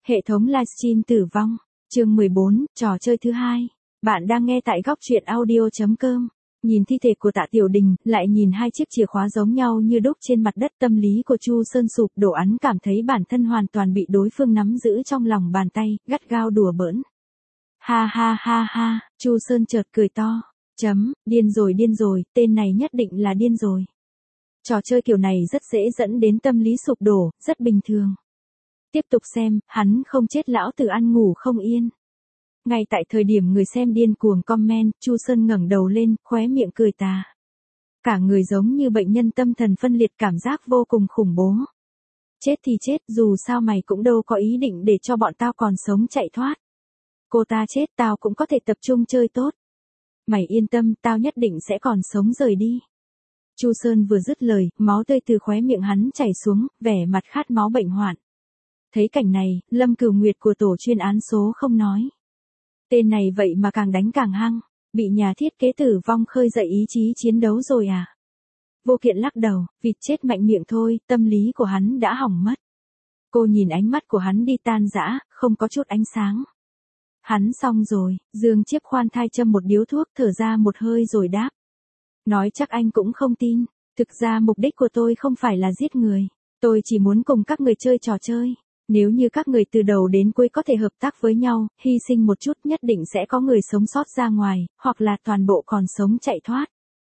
Hệ thống livestream tử vong. Chương 14, trò chơi thứ hai. Bạn đang nghe tại góc truyện audio.com. Nhìn thi thể của Tạ Tiểu Đình, lại nhìn hai chiếc chìa khóa giống nhau như đúc trên mặt đất, tâm lý của Chu Sơn sụp đổ, hắn cảm thấy bản thân hoàn toàn bị đối phương nắm giữ trong lòng bàn tay, gắt gao đùa bỡn. Ha ha ha ha, Chu Sơn chợt cười to. Điên rồi, tên này nhất định là điên rồi. Trò chơi kiểu này rất dễ dẫn đến tâm lý sụp đổ, rất bình thường. Tiếp tục xem, hắn không chết lão tử ăn ngủ không yên. Ngay tại thời điểm người xem điên cuồng comment, Chu Sơn ngẩng đầu lên, khóe miệng cười tà. Cả người giống như bệnh nhân tâm thần phân liệt, cảm giác vô cùng khủng bố. Chết thì chết, dù sao mày cũng đâu có ý định để cho bọn tao còn sống chạy thoát. Cô ta chết, tao cũng có thể tập trung chơi tốt. Mày yên tâm, tao nhất định sẽ còn sống rời đi. Chu Sơn vừa dứt lời, máu tươi từ khóe miệng hắn chảy xuống, vẻ mặt khát máu bệnh hoạn. Thấy cảnh này, Lâm Cửu Nguyệt của tổ chuyên án số không nói. Tên này vậy mà càng đánh càng hăng, bị nhà thiết kế tử vong khơi dậy ý chí chiến đấu rồi à? Vô Kiện lắc đầu, vịt chết mạnh miệng thôi, tâm lý của hắn đã hỏng mất. Cô nhìn ánh mắt của hắn đi tan rã, không có chút ánh sáng. Hắn xong rồi, Dương Chiếp khoan thai châm một điếu thuốc, thở ra một hơi rồi đáp. Nói chắc anh cũng không tin, thực ra mục đích của tôi không phải là giết người, tôi chỉ muốn cùng các người chơi trò chơi. Nếu như các người từ đầu đến cuối có thể hợp tác với nhau, hy sinh một chút, nhất định sẽ có người sống sót ra ngoài, hoặc là toàn bộ còn sống chạy thoát.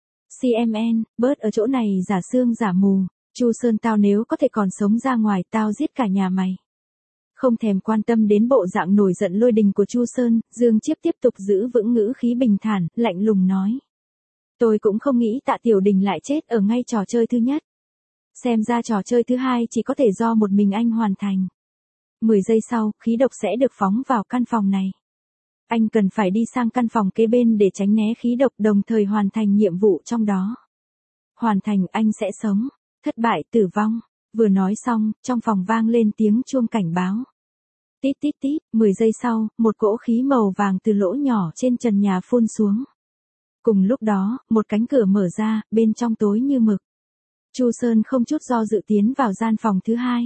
CMN, bớt ở chỗ này giả xương giả mù, Chu Sơn, tao nếu có thể còn sống ra ngoài, tao giết cả nhà mày. Không thèm quan tâm đến bộ dạng nổi giận lôi đình của Chu Sơn, Dương Chiếp tiếp tục giữ vững ngữ khí bình thản, lạnh lùng nói. Tôi cũng không nghĩ Tạ Tiểu Đình lại chết ở ngay trò chơi thứ nhất. Xem ra trò chơi thứ hai chỉ có thể do một mình anh hoàn thành. 10 giây sau, khí độc sẽ được phóng vào căn phòng này. Anh cần phải đi sang căn phòng kế bên để tránh né khí độc, đồng thời hoàn thành nhiệm vụ trong đó. Hoàn thành, anh sẽ sống. Thất bại, tử vong. Vừa nói xong, trong phòng vang lên tiếng chuông cảnh báo. Tít tít tít, 10 giây sau, một cỗ khí màu vàng từ lỗ nhỏ trên trần nhà phun xuống. Cùng lúc đó, một cánh cửa mở ra, bên trong tối như mực. Chu Sơn không chút do dự tiến vào gian phòng thứ hai.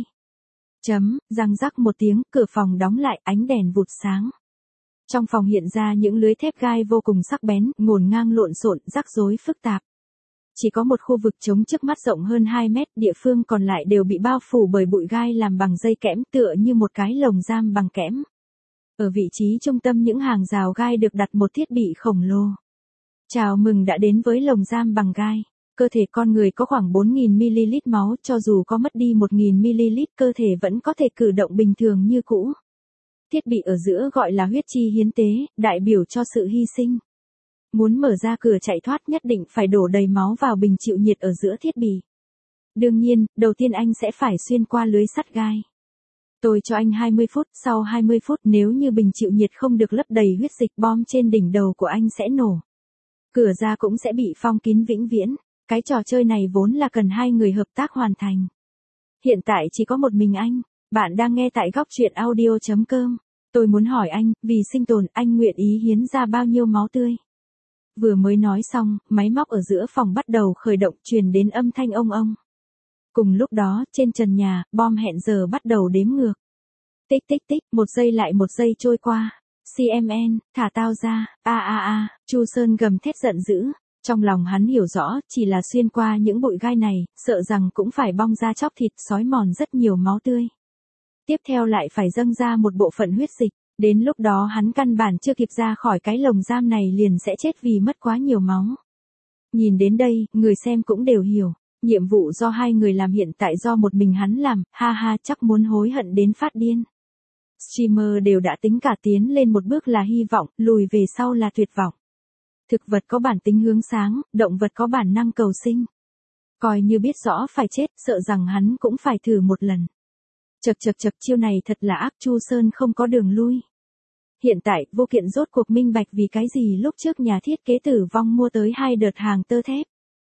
Răng rắc một tiếng, cửa phòng đóng lại, ánh đèn vụt sáng. Trong phòng hiện ra những lưới thép gai vô cùng sắc bén, ngổn ngang lộn xộn, rắc rối phức tạp. Chỉ có một khu vực trống trước mắt rộng hơn 2 mét, địa phương còn lại đều bị bao phủ bởi bụi gai làm bằng dây kẽm, tựa như một cái lồng giam bằng kẽm. Ở vị trí trung tâm những hàng rào gai được đặt một thiết bị khổng lồ. Chào mừng đã đến với lồng giam bằng gai. Cơ thể con người có khoảng 4.000ml máu, cho dù có mất đi 1.000ml, cơ thể vẫn có thể cử động bình thường như cũ. Thiết bị ở giữa gọi là huyết chi hiến tế, đại biểu cho sự hy sinh. Muốn mở ra cửa chạy thoát nhất định phải đổ đầy máu vào bình chịu nhiệt ở giữa thiết bị. Đương nhiên, đầu tiên anh sẽ phải xuyên qua lưới sắt gai. Tôi cho anh 20 phút, sau 20 phút nếu như bình chịu nhiệt không được lấp đầy huyết dịch, bom trên đỉnh đầu của anh sẽ nổ. Cửa ra cũng sẽ bị phong kín vĩnh viễn. Cái trò chơi này vốn là cần 2 người hợp tác hoàn thành. Hiện tại chỉ có một mình anh. Bạn đang nghe tại góc truyện audio.com. Tôi muốn hỏi anh, vì sinh tồn, anh nguyện ý hiến ra bao nhiêu máu tươi? Vừa mới nói xong, máy móc ở giữa phòng bắt đầu khởi động, truyền đến âm thanh ông ông. Cùng lúc đó, trên trần nhà, bom hẹn giờ bắt đầu đếm ngược. Tích tích tích, 1 giây lại 1 giây trôi qua. CMN, thả tao ra, Chu Sơn gầm thét giận dữ. Trong lòng hắn hiểu rõ, chỉ là xuyên qua những bụi gai này, sợ rằng cũng phải bong ra chóc thịt, xói mòn rất nhiều máu tươi. Tiếp theo lại phải dâng ra một bộ phận huyết dịch, đến lúc đó hắn căn bản chưa kịp ra khỏi cái lồng giam này liền sẽ chết vì mất quá nhiều máu. Nhìn đến đây, người xem cũng đều hiểu, nhiệm vụ do 2 người làm hiện tại do một mình hắn làm, ha ha, chắc muốn hối hận đến phát điên. Streamer đều đã tính cả tiến lên một bước là hy vọng, lùi về sau là tuyệt vọng. Thực vật có bản tính hướng sáng, động vật có bản năng cầu sinh. Coi như biết rõ phải chết, sợ rằng hắn cũng phải thử một lần. Chật, chiêu này thật là ác, Chu Sơn không có đường lui. Hiện tại, Vô Kiện rốt cuộc minh bạch vì cái gì lúc trước nhà thiết kế tử vong mua tới 2 đợt hàng tơ thép.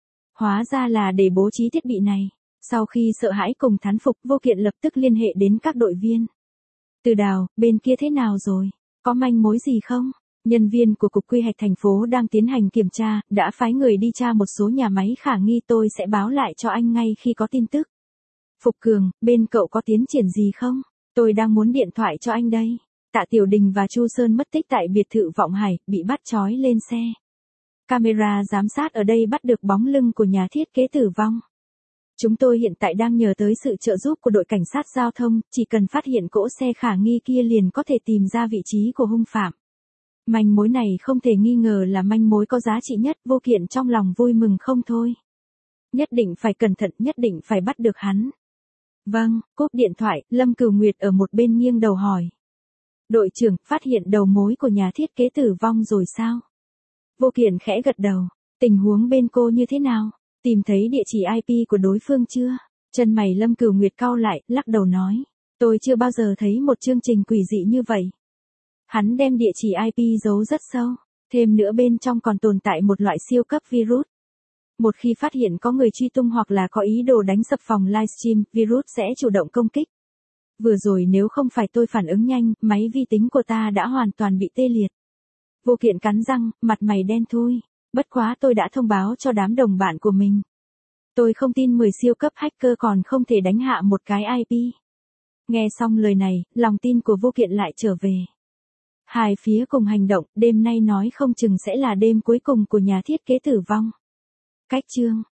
Hóa ra là để bố trí thiết bị này. Sau khi sợ hãi cùng thán phục, Vô Kiện lập tức liên hệ đến các đội viên. Từ Đào, bên kia thế nào rồi? Có manh mối gì không? Nhân viên của Cục Quy hoạch thành phố đang tiến hành kiểm tra, đã phái người đi tra một số nhà máy khả nghi, tôi sẽ báo lại cho anh ngay khi có tin tức. Phục Cường, bên cậu có tiến triển gì không? Tôi đang muốn điện thoại cho anh đây. Tạ Tiểu Đình và Chu Sơn mất tích tại biệt thự Vọng Hải, bị bắt trói lên xe. Camera giám sát ở đây bắt được bóng lưng của nhà thiết kế tử vong. Chúng tôi hiện tại đang nhờ tới sự trợ giúp của đội cảnh sát giao thông, chỉ cần phát hiện cỗ xe khả nghi kia liền có thể tìm ra vị trí của hung phạm. Manh mối này không thể nghi ngờ là manh mối có giá trị nhất, Vô Kiện trong lòng vui mừng không thôi. Nhất định phải cẩn thận, nhất định phải bắt được hắn. Vâng, cúp điện thoại, Lâm Cửu Nguyệt ở một bên nghiêng đầu hỏi. Đội trưởng, phát hiện đầu mối của nhà thiết kế tử vong rồi sao? Vô Kiện khẽ gật đầu, tình huống bên cô như thế nào? Tìm thấy địa chỉ IP của đối phương chưa? Chân mày Lâm Cửu Nguyệt cau lại, lắc đầu nói. Tôi chưa bao giờ thấy một chương trình quỷ dị như vậy. Hắn đem địa chỉ IP giấu rất sâu, thêm nữa bên trong còn tồn tại một loại siêu cấp virus. Một khi phát hiện có người truy tung hoặc là có ý đồ đánh sập phòng livestream, virus sẽ chủ động công kích. Vừa rồi nếu không phải tôi phản ứng nhanh, máy vi tính của ta đã hoàn toàn bị tê liệt. Vô Kiện cắn răng, mặt mày đen thui. Bất quá tôi đã thông báo cho đám đồng bạn của mình. Tôi không tin 10 siêu cấp hacker còn không thể đánh hạ một cái IP. Nghe xong lời này, lòng tin của Vô Kiện lại trở về. Hai phía cùng hành động, đêm nay nói không chừng sẽ là đêm cuối cùng của nhà thiết kế tử vong. Cách chương